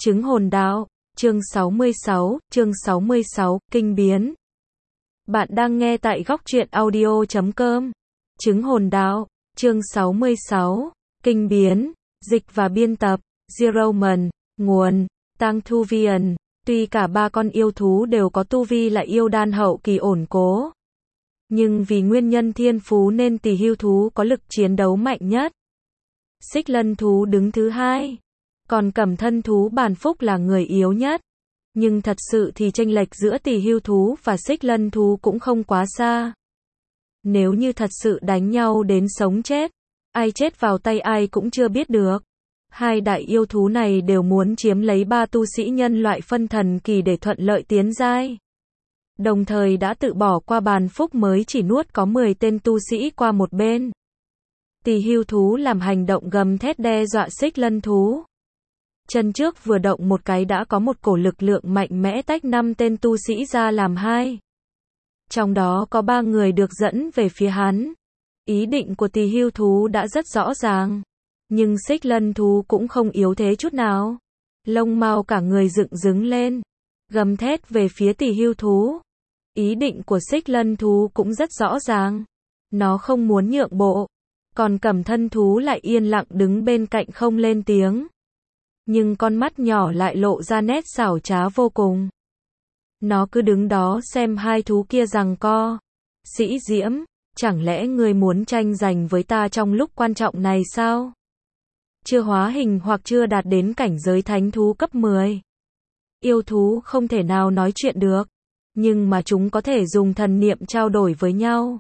Chứng hồn đạo, chương 66, kinh biến. Bạn đang nghe tại góc truyện audio.com. Chứng hồn đạo, chương 66, kinh biến, dịch và biên tập, Zeroman, nguồn, Tang Thu Vian. Tuy cả ba con yêu thú đều có tu vi là yêu đan hậu kỳ ổn cố, nhưng vì nguyên nhân thiên phú nên Tỳ Hưu thú có lực chiến đấu mạnh nhất. Xích Lân thú đứng thứ hai, còn Cẩm Thân thú Bản Phúc là người yếu nhất. Nhưng thật sự thì chênh lệch giữa Tỳ Hưu thú và Xích Lân thú cũng không quá xa. Nếu như thật sự đánh nhau đến sống chết, ai chết vào tay ai cũng chưa biết được. Hai đại yêu thú này đều muốn chiếm lấy ba tu sĩ nhân loại phân thần kỳ để thuận lợi tiến giai. Đồng thời đã tự bỏ qua Bản Phúc mới chỉ nuốt có 10 tên tu sĩ qua một bên. Tỳ Hưu thú làm hành động gầm thét đe dọa Xích Lân thú. Chân trước vừa động một cái đã có một cổ lực lượng mạnh mẽ tách 5 tên tu sĩ ra làm hai. Trong đó có 3 người được dẫn về phía hắn. Ý định của Tỳ Hưu thú đã rất rõ ràng. Nhưng Xích Lân thú cũng không yếu thế chút nào. Lông mao cả người dựng đứng lên, gầm thét về phía Tỳ Hưu thú. Ý định của Xích Lân thú cũng rất rõ ràng. Nó không muốn nhượng bộ. Còn Cẩm Thân thú lại yên lặng đứng bên cạnh không lên tiếng. Nhưng con mắt nhỏ lại lộ ra nét xảo trá vô cùng. Nó cứ đứng đó xem hai thú kia giằng co. Sĩ Diễm, chẳng lẽ ngươi muốn tranh giành với ta trong lúc quan trọng này sao? Chưa hóa hình hoặc chưa đạt đến cảnh giới thánh thú cấp 10. Yêu thú không thể nào nói chuyện được, nhưng mà chúng có thể dùng thần niệm trao đổi với nhau.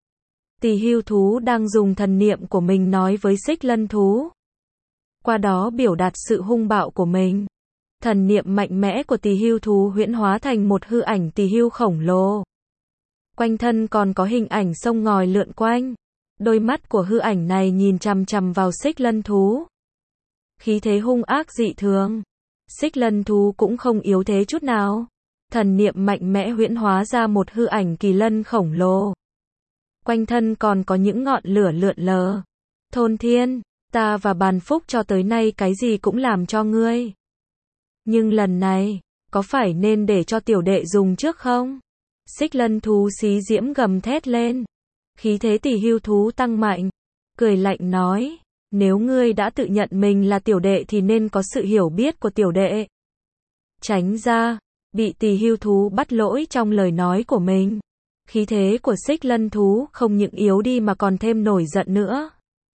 Tỳ Hưu thú đang dùng thần niệm của mình nói với Xích Lân thú, qua đó biểu đạt sự hung bạo của mình. Thần niệm mạnh mẽ của Tỳ Hưu thú huyễn hóa thành một hư ảnh tỳ hưu khổng lồ. Quanh thân còn có hình ảnh sông ngòi lượn quanh. Đôi mắt của hư ảnh này nhìn chằm chằm vào Xích Lân thú. Khí thế hung ác dị thường. Xích Lân thú cũng không yếu thế chút nào. Thần niệm mạnh mẽ huyễn hóa ra một hư ảnh kỳ lân khổng lồ. Quanh thân còn có những ngọn lửa lượn lờ. Thôn Thiên, ta và Bản Phúc cho tới nay cái gì cũng làm cho ngươi. Nhưng lần này, có phải nên để cho tiểu đệ dùng trước không? Xích Lân thú xí diễm gầm thét lên. Khí thế Tỳ Hưu thú tăng mạnh. Cười lạnh nói, nếu ngươi đã tự nhận mình là tiểu đệ thì nên có sự hiểu biết của tiểu đệ. Tránh ra, bị Tỳ Hưu thú bắt lỗi trong lời nói của mình. Khí thế của Xích Lân thú không những yếu đi mà còn thêm nổi giận nữa.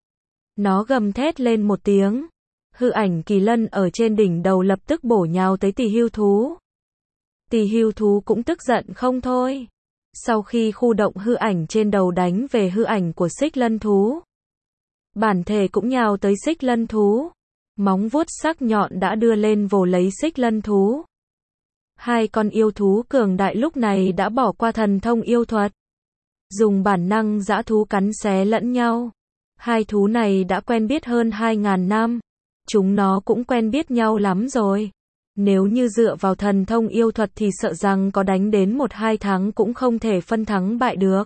Nó gầm thét lên một tiếng. Hư ảnh kỳ lân ở trên đỉnh đầu lập tức bổ nhào tới Tỳ Hưu thú. Tỳ Hưu thú cũng tức giận không thôi. Sau khi khu động hư ảnh trên đầu đánh về hư ảnh của Xích Lân thú, bản thể cũng nhào tới Xích Lân thú. Móng vuốt sắc nhọn đã đưa lên vồ lấy Xích Lân thú. Hai con yêu thú cường đại lúc này đã bỏ qua thần thông yêu thuật, dùng bản năng dã thú cắn xé lẫn nhau. Hai thú này đã quen biết hơn 2.000 năm. Chúng nó cũng quen biết nhau lắm rồi. Nếu như dựa vào thần thông yêu thuật thì sợ rằng có đánh đến 1-2 tháng cũng không thể phân thắng bại được.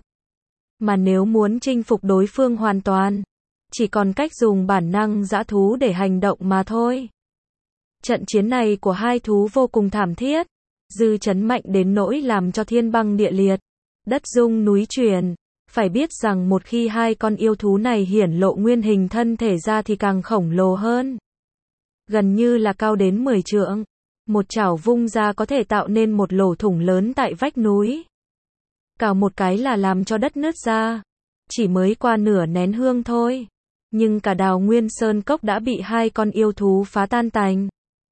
Mà nếu muốn chinh phục đối phương hoàn toàn, chỉ còn cách dùng bản năng dã thú để hành động mà thôi. Trận chiến này của hai thú vô cùng thảm thiết. Dư chấn mạnh đến nỗi làm cho thiên băng địa liệt, đất rung núi chuyển. Phải biết rằng một khi hai con yêu thú này hiển lộ nguyên hình thân thể ra thì càng khổng lồ hơn. Gần như là cao đến 10 trượng. Một chảo vung ra có thể tạo nên một lỗ thủng lớn tại vách núi. Cào một cái là làm cho đất nứt ra. Chỉ mới qua nửa nén hương thôi. Nhưng cả Đào Nguyên Sơn Cốc đã bị hai con yêu thú phá tan tành,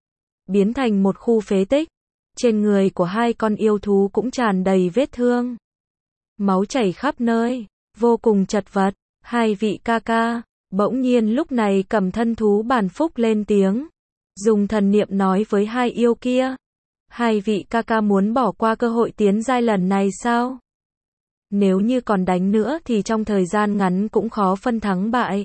biến thành một khu phế tích. Trên người của hai con yêu thú cũng tràn đầy vết thương. Máu chảy khắp nơi, vô cùng chật vật. Hai vị ca ca. Bỗng nhiên lúc này Cẩm Thân thú Bản Phúc lên tiếng, dùng thần niệm nói với hai yêu kia. Hai vị ca ca muốn bỏ qua cơ hội tiến giai lần này sao? Nếu như còn đánh nữa thì trong thời gian ngắn cũng khó phân thắng bại.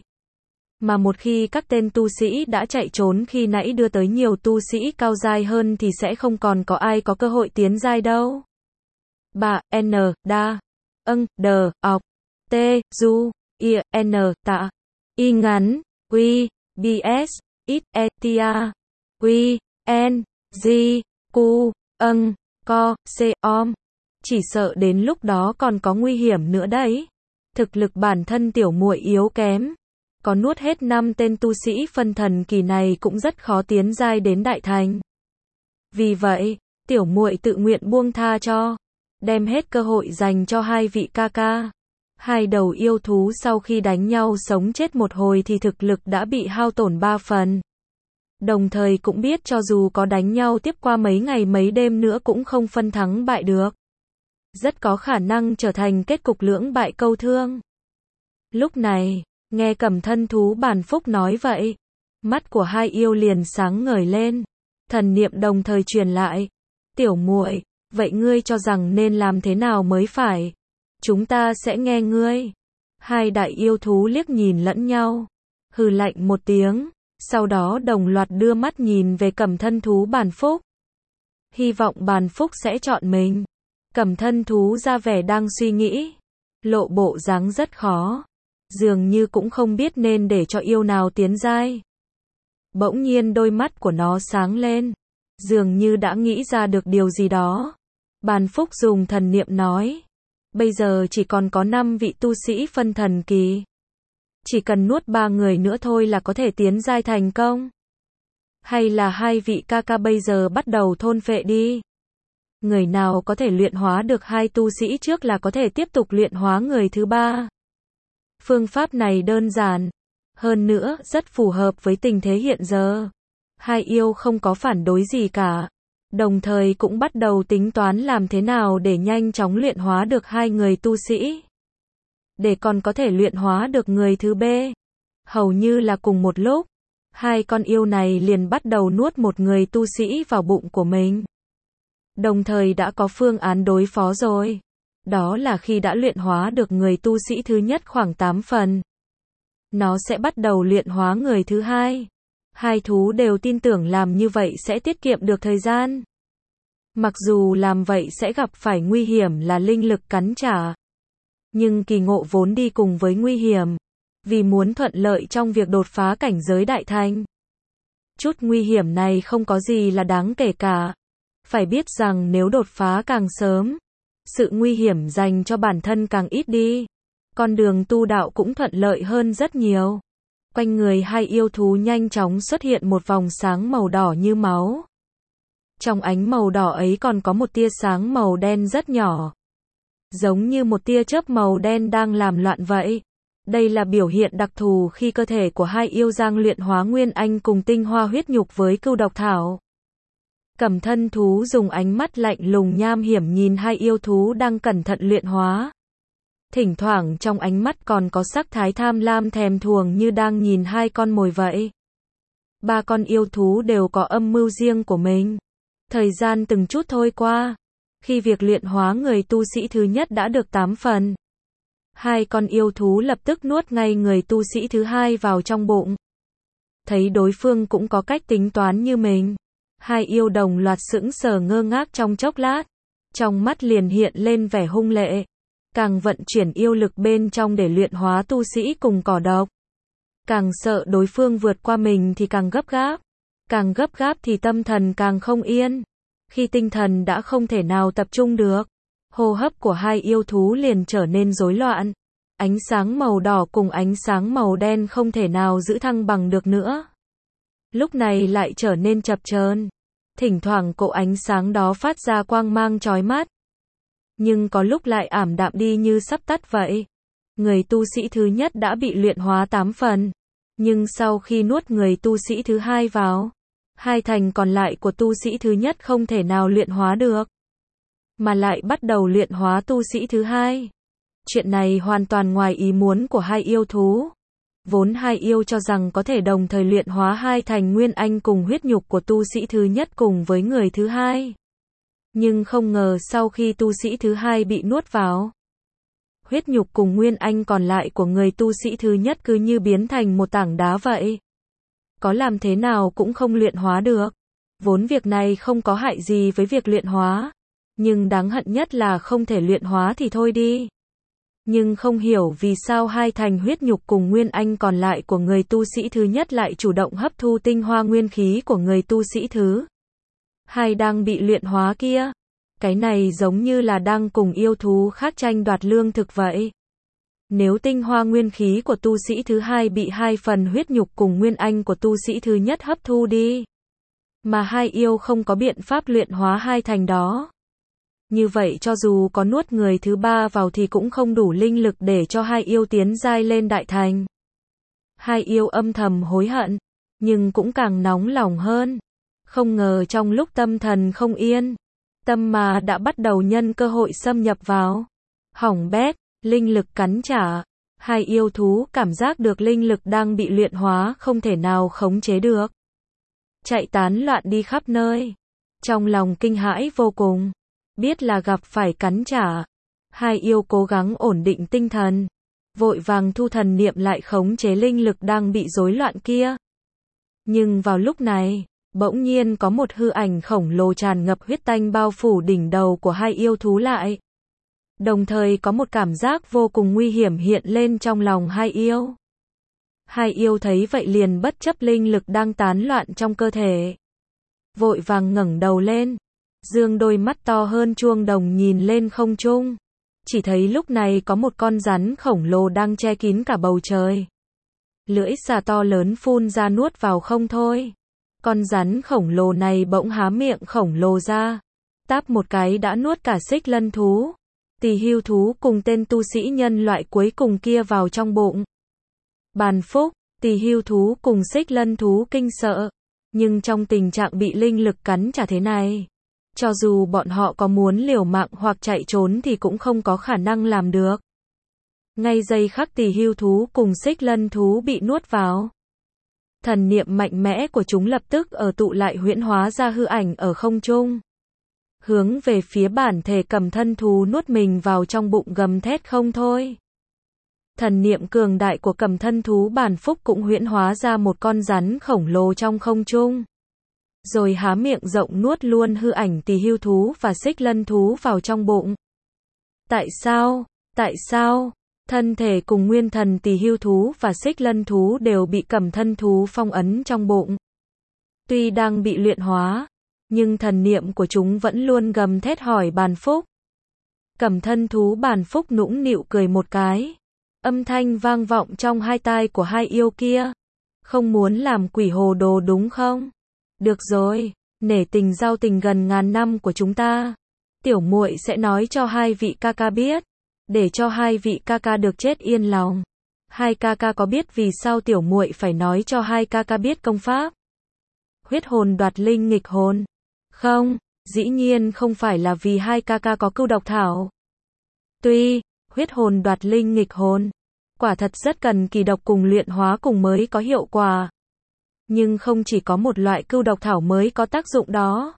Mà một khi các tên tu sĩ đã chạy trốn khi nãy đưa tới nhiều tu sĩ cao giai hơn thì sẽ không còn có ai có cơ hội tiến giai đâu. Bà, N, Đa, D, Ọc, T, Du, I, N, Tạ, Y ngắn, Quy, BS, Ít, Tia, Quy, N, G, Q, âng, co, C, om. Chỉ sợ đến lúc đó còn có nguy hiểm nữa đấy. Thực lực bản thân tiểu muội yếu kém. Có nuốt hết 5 tên tu sĩ phân thần kỳ này cũng rất khó tiến giai đến đại thành. Vì vậy, tiểu muội tự nguyện buông tha cho. Đem hết cơ hội dành cho hai vị ca ca. Hai đầu yêu thú sau khi đánh nhau sống chết một hồi thì thực lực đã bị hao tổn 3 phần. Đồng thời cũng biết cho dù có đánh nhau tiếp qua mấy ngày mấy đêm nữa cũng không phân thắng bại được. Rất có khả năng trở thành kết cục lưỡng bại câu thương. Lúc này, nghe Cẩm Thân Thú Bản Phúc nói vậy, mắt của hai yêu liền sáng ngời lên, thần niệm đồng thời truyền lại. Tiểu muội, vậy ngươi cho rằng nên làm thế nào mới phải? Chúng ta sẽ nghe ngươi. Hai đại yêu thú liếc nhìn lẫn nhau, hừ lạnh một tiếng, sau đó đồng loạt đưa mắt nhìn về Cẩm Thân Thú Bản Phúc. Hy vọng Bản Phúc sẽ chọn mình. Cẩm Thân Thú ra vẻ đang suy nghĩ, lộ bộ dáng rất khó, dường như cũng không biết nên để cho yêu nào tiến giai. Bỗng nhiên đôi mắt của nó sáng lên, dường như đã nghĩ ra được điều gì đó. Bản Phúc dùng thần niệm nói, bây giờ chỉ còn có 5 vị tu sĩ phân thần kỳ. Chỉ cần nuốt 3 người nữa thôi là có thể tiến giai thành công. Hay là hai vị ca ca bây giờ bắt đầu thôn phệ đi. Người nào có thể luyện hóa được hai tu sĩ trước là có thể tiếp tục luyện hóa người thứ ba. Phương pháp này đơn giản, hơn nữa rất phù hợp với tình thế hiện giờ. Hai yêu không có phản đối gì cả, đồng thời cũng bắt đầu tính toán làm thế nào để nhanh chóng luyện hóa được hai người tu sĩ. Để còn có thể luyện hóa được người thứ B. Hầu như là cùng một lúc, hai con yêu này liền bắt đầu nuốt một người tu sĩ vào bụng của mình. Đồng thời đã có phương án đối phó rồi. Đó là khi đã luyện hóa được người tu sĩ thứ nhất khoảng 8 phần, nó sẽ bắt đầu luyện hóa người thứ hai. Hai thú đều tin tưởng làm như vậy sẽ tiết kiệm được thời gian. Mặc dù làm vậy sẽ gặp phải nguy hiểm là linh lực cắn trả. Nhưng kỳ ngộ vốn đi cùng với nguy hiểm. Vì muốn thuận lợi trong việc đột phá cảnh giới đại thành. Chút nguy hiểm này không có gì là đáng kể cả. Phải biết rằng nếu đột phá càng sớm, sự nguy hiểm dành cho bản thân càng ít đi. Con đường tu đạo cũng thuận lợi hơn rất nhiều. Quanh người hai yêu thú nhanh chóng xuất hiện một vòng sáng màu đỏ như máu. Trong ánh màu đỏ ấy còn có một tia sáng màu đen rất nhỏ. Giống như một tia chớp màu đen đang làm loạn vậy. Đây là biểu hiện đặc thù khi cơ thể của hai yêu giang luyện hóa nguyên anh cùng tinh hoa huyết nhục với cưu độc thảo. Cẩm Thân Thú dùng ánh mắt lạnh lùng nham hiểm nhìn hai yêu thú đang cẩn thận luyện hóa. Thỉnh thoảng trong ánh mắt còn có sắc thái tham lam thèm thuồng như đang nhìn hai con mồi vậy. Ba con yêu thú đều có âm mưu riêng của mình. Thời gian từng chút trôi qua. Khi việc luyện hóa người tu sĩ thứ nhất đã được 8 phần. Hai con yêu thú lập tức nuốt ngay người tu sĩ thứ hai vào trong bụng. Thấy đối phương cũng có cách tính toán như mình. Hai yêu đồng loạt sững sờ ngơ ngác trong chốc lát. Trong mắt liền hiện lên vẻ hung lệ. Càng vận chuyển yêu lực bên trong để luyện hóa tu sĩ cùng cỏ độc. Càng sợ đối phương vượt qua mình thì càng gấp gáp. Càng gấp gáp thì tâm thần càng không yên. Khi tinh thần đã không thể nào tập trung được, hô hấp của hai yêu thú liền trở nên rối loạn. Ánh sáng màu đỏ cùng ánh sáng màu đen không thể nào giữ thăng bằng được nữa. Lúc này lại trở nên chập chờn. Thỉnh thoảng cỗ ánh sáng đó phát ra quang mang chói mắt. Nhưng có lúc lại ảm đạm đi như sắp tắt vậy. Người tu sĩ thứ nhất đã bị luyện hóa 8 phần. Nhưng sau khi nuốt người tu sĩ thứ hai vào, hai thành còn lại của tu sĩ thứ nhất không thể nào luyện hóa được. Mà lại bắt đầu luyện hóa tu sĩ thứ hai. Chuyện này hoàn toàn ngoài ý muốn của hai yêu thú. Vốn hai yêu cho rằng có thể đồng thời luyện hóa hai thành nguyên anh cùng huyết nhục của tu sĩ thứ nhất cùng với người thứ hai. Nhưng không ngờ sau khi tu sĩ thứ hai bị nuốt vào, huyết nhục cùng nguyên anh còn lại của người tu sĩ thứ nhất cứ như biến thành một tảng đá vậy. Có làm thế nào cũng không luyện hóa được. Vốn việc này không có hại gì với việc luyện hóa. Nhưng đáng hận nhất là không thể luyện hóa thì thôi đi. Nhưng không hiểu vì sao hai thành huyết nhục cùng nguyên anh còn lại của người tu sĩ thứ nhất lại chủ động hấp thu tinh hoa nguyên khí của người tu sĩ thứ Hai đang bị luyện hóa kia. Cái này giống như là đang cùng yêu thú khác tranh đoạt lương thực vậy. Nếu tinh hoa nguyên khí của tu sĩ thứ hai bị 2 phần huyết nhục cùng nguyên anh của tu sĩ thứ nhất hấp thu đi, mà hai yêu không có biện pháp luyện hóa hai thành đó, như vậy cho dù có nuốt người thứ ba vào thì cũng không đủ linh lực để cho hai yêu tiến giai lên đại thành. Hai yêu âm thầm hối hận, nhưng cũng càng nóng lòng hơn. Không ngờ trong lúc tâm thần không yên, tâm mà đã bắt đầu nhân cơ hội xâm nhập vào. Hỏng bét, linh lực cắn trả. Hai yêu thú cảm giác được linh lực đang bị luyện hóa không thể nào khống chế được. Chạy tán loạn đi khắp nơi. Trong lòng kinh hãi vô cùng. Biết là gặp phải cắn trả. Hai yêu cố gắng ổn định tinh thần. Vội vàng thu thần niệm lại khống chế linh lực đang bị rối loạn kia. Nhưng vào lúc này, bỗng nhiên có một hư ảnh khổng lồ tràn ngập huyết tanh bao phủ đỉnh đầu của hai yêu thú lại. Đồng thời có một cảm giác vô cùng nguy hiểm hiện lên trong lòng hai yêu. Hai yêu thấy vậy liền bất chấp linh lực đang tán loạn trong cơ thể. Vội vàng ngẩng đầu lên, dương đôi mắt to hơn chuông đồng nhìn lên không trung. Chỉ thấy lúc này có một con rắn khổng lồ đang che kín cả bầu trời. Lưỡi xà to lớn phun ra nuốt vào không thôi. Con rắn khổng lồ này bỗng há miệng khổng lồ ra, táp một cái đã nuốt cả xích lân thú, tỳ hưu thú cùng tên tu sĩ nhân loại cuối cùng kia vào trong bụng. Bàn phúc, tỳ hưu thú cùng xích lân thú kinh sợ, nhưng trong tình trạng bị linh lực cắn trả thế này, cho dù bọn họ có muốn liều mạng hoặc chạy trốn thì cũng không có khả năng làm được. Ngay giây khắc tỳ hưu thú cùng xích lân thú bị nuốt vào, thần niệm mạnh mẽ của chúng lập tức ở tụ lại huyễn hóa ra hư ảnh ở không trung, hướng về phía bản thể cầm thân thú nuốt mình vào trong bụng gầm thét không thôi. Thần niệm cường đại của cầm thân thú bàn phúc cũng huyễn hóa ra một con rắn khổng lồ trong không trung, rồi há miệng rộng nuốt luôn hư ảnh tỳ hưu thú và xích lân thú vào trong bụng. Tại sao? Tại sao? Thân thể cùng nguyên thần tỳ hưu thú và xích lân thú đều bị cầm thân thú phong ấn trong bụng. Tuy đang bị luyện hóa, nhưng thần niệm của chúng vẫn luôn gầm thét hỏi bàn phúc. Cầm thân thú bàn phúc nũng nịu cười một cái. Âm thanh vang vọng trong hai tai của hai yêu kia. Không muốn làm quỷ hồ đồ đúng không? Được rồi, nể tình giao tình gần ngàn năm của chúng ta, tiểu muội sẽ nói cho hai vị ca ca biết, để cho hai vị ca ca được chết yên lòng. Hai ca ca có biết vì sao tiểu muội phải nói cho hai ca ca biết công pháp huyết hồn đoạt linh nghịch hồn? Không, dĩ nhiên không phải là vì hai ca ca có cưu độc thảo. Tuy huyết hồn đoạt linh nghịch hồn quả thật rất cần kỳ độc cùng luyện hóa cùng mới có hiệu quả, nhưng không chỉ có một loại cưu độc thảo mới có tác dụng đó.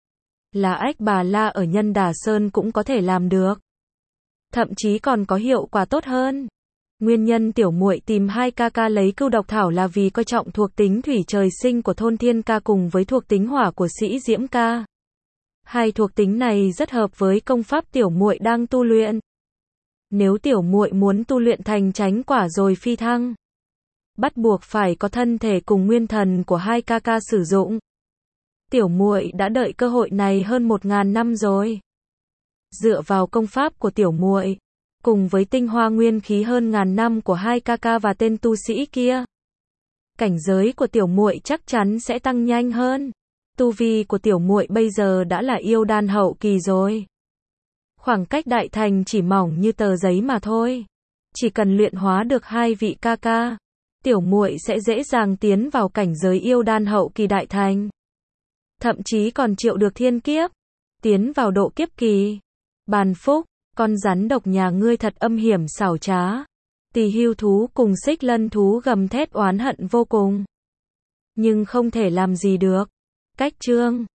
Là ách bà la ở Nhân Đà Sơn cũng có thể làm được, thậm chí còn có hiệu quả tốt hơn. Nguyên nhân tiểu muội tìm hai ca ca lấy cưu độc thảo là vì coi trọng thuộc tính thủy trời sinh của thôn thiên ca cùng với thuộc tính hỏa của sĩ diễm ca. Hai thuộc tính này rất hợp với công pháp tiểu muội đang tu luyện. Nếu tiểu muội muốn tu luyện thành chánh quả rồi phi thăng, bắt buộc phải có thân thể cùng nguyên thần của hai ca ca sử dụng. Tiểu muội đã đợi cơ hội này hơn 1000 năm rồi. Dựa vào công pháp của tiểu muội, cùng với tinh hoa nguyên khí hơn ngàn năm của hai ca ca và tên tu sĩ kia, cảnh giới của tiểu muội chắc chắn sẽ tăng nhanh hơn. Tu vi của tiểu muội bây giờ đã là yêu đan hậu kỳ rồi. Khoảng cách đại thành chỉ mỏng như tờ giấy mà thôi. Chỉ cần luyện hóa được hai vị ca ca, tiểu muội sẽ dễ dàng tiến vào cảnh giới yêu đan hậu kỳ đại thành. Thậm chí còn triệu được thiên kiếp, tiến vào độ kiếp kỳ. Bàn phúc, con rắn độc nhà ngươi thật âm hiểm xảo trá. Tỳ hưu thú cùng xích lân thú gầm thét oán hận vô cùng, nhưng không thể làm gì được. Cách chương